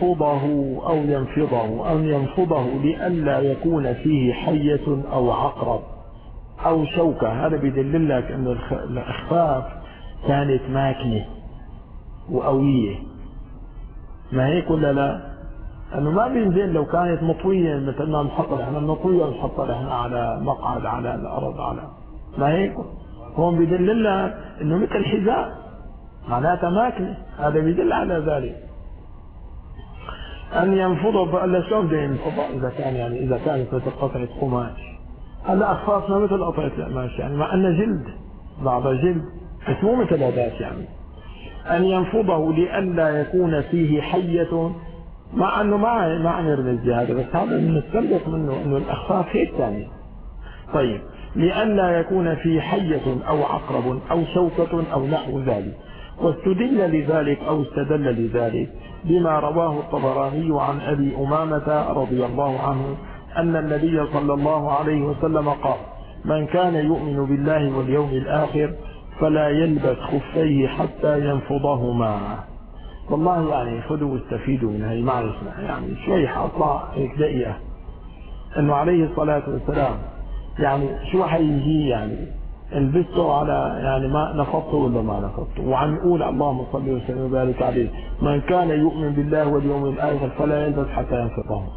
ينفضه لئلا يكون فيه حية أو عقرب أو شوكة. هذا بيدل لك أن الأخفاف كانت ماكنة وقوية، ما هيك ولا لا؟ أنه ما بينزل لو كانت مطوية مثل ما نحطها احنا مطوية نحطها احنا على مقعد على الأرض على، ما هيك؟ هون بيدل لك أنه مثل حذاء، معناتها ماكنة، هذا بيدل على ذلك. أن ينفضه، فقال شلون بده ينفضه إذا كانت مثل قطعة قماش؟ هلا أخفافنا مثل قطعة القماش، يعني مع أنه جلد، بعضها جلد بس مو مثل هذاك. يعني أن ينفضه لئلا يكون فيه حية، مع أنه ما عم يرمز بهذا، بس هذا بنستنبط منه أنه الأخفاف هيك ثانية. طيب، لئلا يكون فيه حية أو عقرب أو شوكة أو نحو ذلك. واستدل لذلك بما رواه الطبراني عن أبي أمامة رضي الله عنه أن النبي صلى الله عليه وسلم قال: من كان يؤمن بالله واليوم الآخر فلا يلبس خفيه حتى ينفضهما. والله يعني خذوا واستفيدوا من هي المعرفة، يعني شوي حاطة هيك دقيقة انه عليه الصلاة والسلام يعني شو حيجي يعني البسه على يعني ما نفضته ولا ما نفضته، وعم يقول اللهم صل وسلم وبارك عليه من كان يؤمن بالله واليوم الآخر فلا يلبس حتى ينفضهما.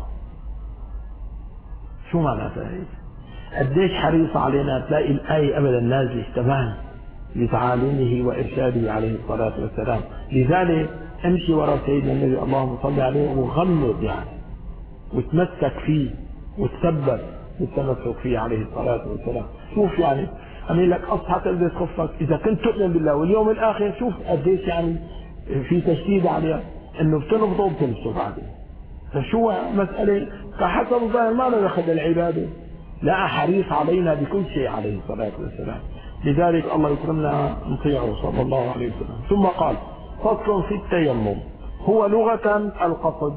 شو معناتها هي؟ قديش حريص علينا تلاقي الآية أبدا نازلة تمام لتعاليمه وإرشاده عليه الصلاة والسلام. لذلك امشي وراء سيدنا النبي اللهم صل عليه وغمض يعني وتمسك فيه وتثبت بالتمسك فيه عليه الصلاة والسلام. شوف يعني أمين لك أصحى تلبس خفك إذا كنت تؤمن بالله واليوم الآخر. شوف قديش يعني في تشديد عليها إنه بتنفضه وبتلبسه بعدين. فشو مسألة فحسب الظاهر ما له دخل العبادة، لا حريص علينا بكل شيء عليه الصلاة والسلام. لذلك الله يكرمنا نطيعه صلى الله عليه وسلم. ثم قال: فصل في التيمم. هو لغة القصد.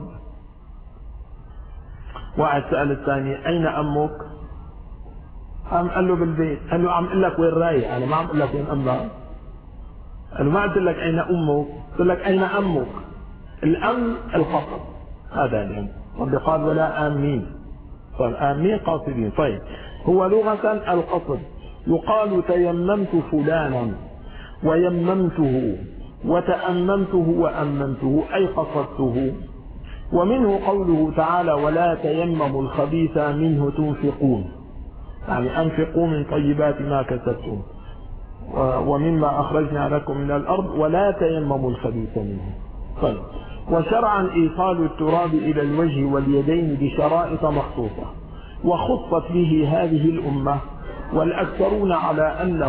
واحد سأل الثاني: أين أمك؟ قال له بالبيت. قال له عم أقول لك وين رايح، أنا ما عم أقول لك وين أمك. قال له ما قلت لك أين أمك، قلت لك أين أمك. الأم القصد هذا اليوم، رب قال: ولا آمين. طيب آمين قاصدين. طيب هو لغة القصد. يقال تيممت فلانا ويممته وتأممته وأممته أي قصدته. ومنه قوله تعالى: ولا تيمموا الخبيث منه تنفقون، يعني أنفقوا من طيبات ما كسبتم ومما أخرجنا لكم من الأرض ولا تيمموا الخبيث منه. طيب وشرعا إيصال التراب إلى الوجه واليدين بشرائط مخصوصة وخصت به هذه الأمة، والأكثرون على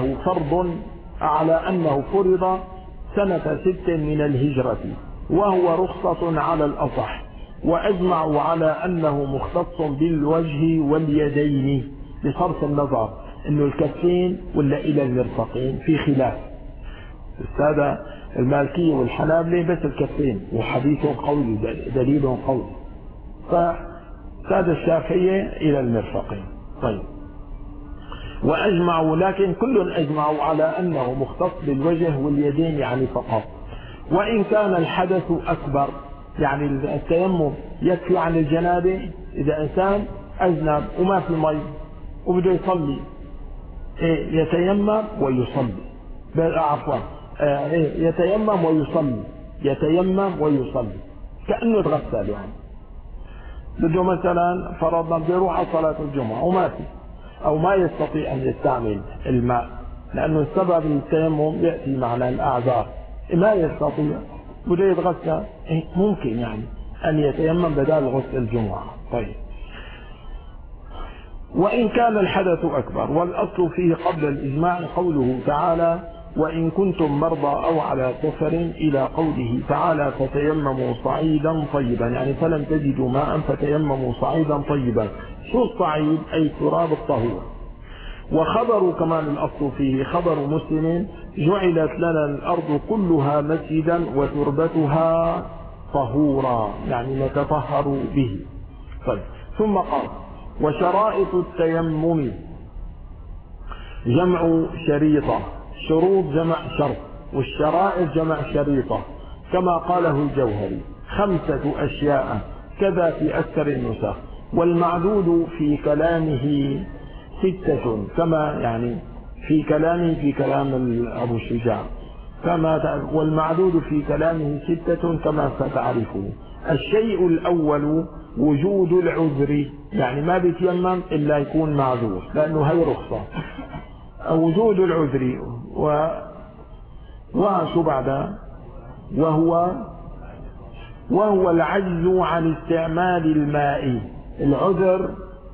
أنه فرض سنة 6 من الهجرة، وهو رخصة على الأصح، وأجمعوا على أنه مختص بالوجه واليدين بصرف النظر أنه الكفين ولا إلى المرفقين في خلاف. السادة المالكية والحنابلة بس الكفين وحديث قولي دليل قولي، فسادة الشافعية إلى المرفقين. طيب وأجمعوا، لكن كل أجمعوا على أنه مختص بالوجه واليدين يعني فقط. وإن كان الحدث أكبر، يعني التيمم يكفي عن الجنابة إذا إنسان أذنب وما في مي وبده يصلي يتيمم ويصلي، عفوا يتيمم ويصلي كأنه تغسل. يعني بده مثلا فرضنا بده يروح على صلاة الجمعة وما في أو ما يستطيع أن يستعمل الماء، لأنه السبب التيمم يأتي معنا الأعذار، ما يستطيع بده يتغسل ممكن يعني أن يتيمم بدال غسل الجمعة. طيب وإن كان الحدث أكبر، والأصل فيه قبل الإجماع قوله تعالى: وإن كنتم مرضى أو على سفر، إلى قوله تعالى: فتيمموا صعيدا طيبا، يعني فلم تجدوا ماء فتيمموا صعيدا طيبا. شو الصعيد؟ أي التراب الطهور. وخبر كمان الأصل فيه خبر مسلم: جعلت لنا الأرض كلها مسجدا وتربتها طهورا، يعني نتطهر به. طيب ثم قال: وشرائط التيمم جمع شريطة، شروط جمع شرط، والشرائط جمع شريطة، كما قاله الجوهري: 5 أشياء، كذا في أكثر النسخ. والمعدود في كلامه 6، كما يعني في كلام أبو الشجاع، والمعدود في كلامه 6 كما ستعرفون. الشيء الأول وجود العذر، يعني ما بيتيمم إلا يكون معذور، لأنه هي رخصة. وجود العذر وشو بعدها؟ وهو العجز عن استعمال الماء. العذر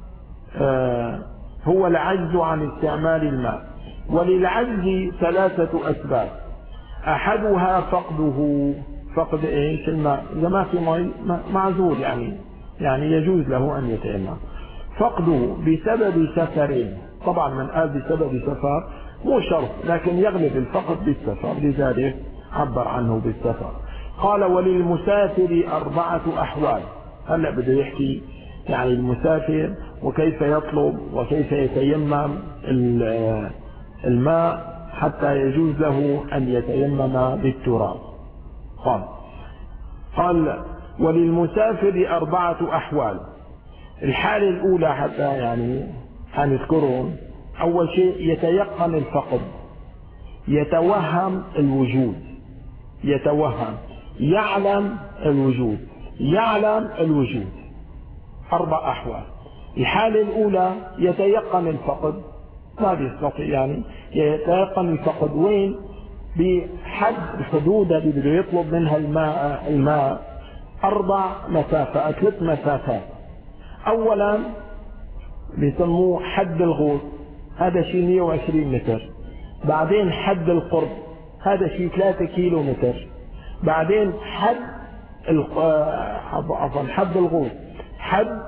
هو العجز عن استعمال الماء. وللعجز 3 أسباب: أحدها فقد ايش؟ الماء. إذا ما في ماء معذور، يعني يجوز له أن يتيمم. فقده بسبب سفر، طبعا من قال بسبب سفر مو شرط، لكن يغلب الفقد بالسفر، لذلك عبر عنه بالسفر. قال: وللمسافر 4 أحوال. هلا بده يحكي يعني المسافر وكيف يطلب وكيف يتيمم الماء حتى يجوز له أن يتيمم بالتراب. قال وللمسافر 4 أحوال. الحالة الأولى حتى يعني هنذكرهم. أول شيء يتيقن الفقد، يتوهم الوجود، يتوهم، يعلم الوجود، يعلم الوجود. 4 أحوال. الحالة الأولى يتيقن الفقد، ما بيستطيع يعني يتيقن الفقد وين؟ بحد الحدود اللي بده يطلب منها الماء 3 مسافات. أولا بيسموه حد الغوص، هذا شيء 120 متر. بعدين حد القرب، هذا شيء 3 كيلو متر. بعدين حد حد الغوص، حد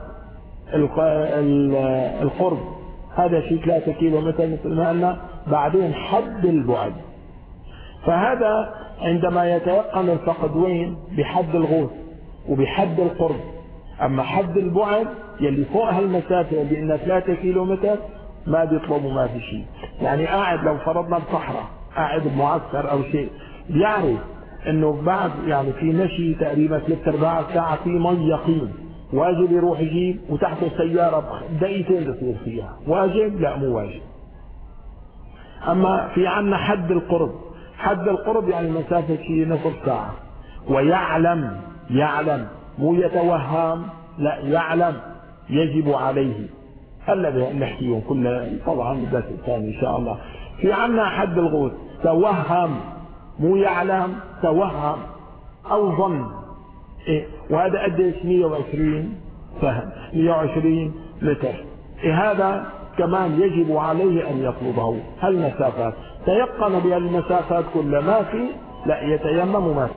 القرب، هذا شيء 3 كيلو متر مثل ما قلنا. بعدين حد البعد. فهذا عندما يتيقن الفقد وين؟ بحد الغوص وبحد القرب. أما حد البعد يلي فوق هالمسافة بأنها 3 كيلو متر ما بيطلبوا، ما في شيء. يعني قاعد لو فرضنا بصحراء، قاعد بمعسكر أو شيء، بيعرف انه بعد يعني في مشي تقريبا 3/4 ساعة في مي يقين، واجب يروح يجيب وتحته سيارة دقيقتين بصير فيها، واجب؟ لا مو واجب. اما في عنا حد القرب، حد القرب يعني مسافة شيء نصف ساعة. ويعلم، يعلم مو يتوهم، لا يعلم، يجب عليه. هلا نحكيهم كلها طبعا بالدرس الثاني ان شاء الله. في عنا حد الغوث، توهم مو يعلم، توهم او ظن. إيه؟ وهذا قديش؟ 120 فهم، 120 متر. إيه؟ هذا كمان يجب عليه ان يطلبه. هالمسافات تيقن بهالمسافات كلها، ما في لا يتيمم ما في.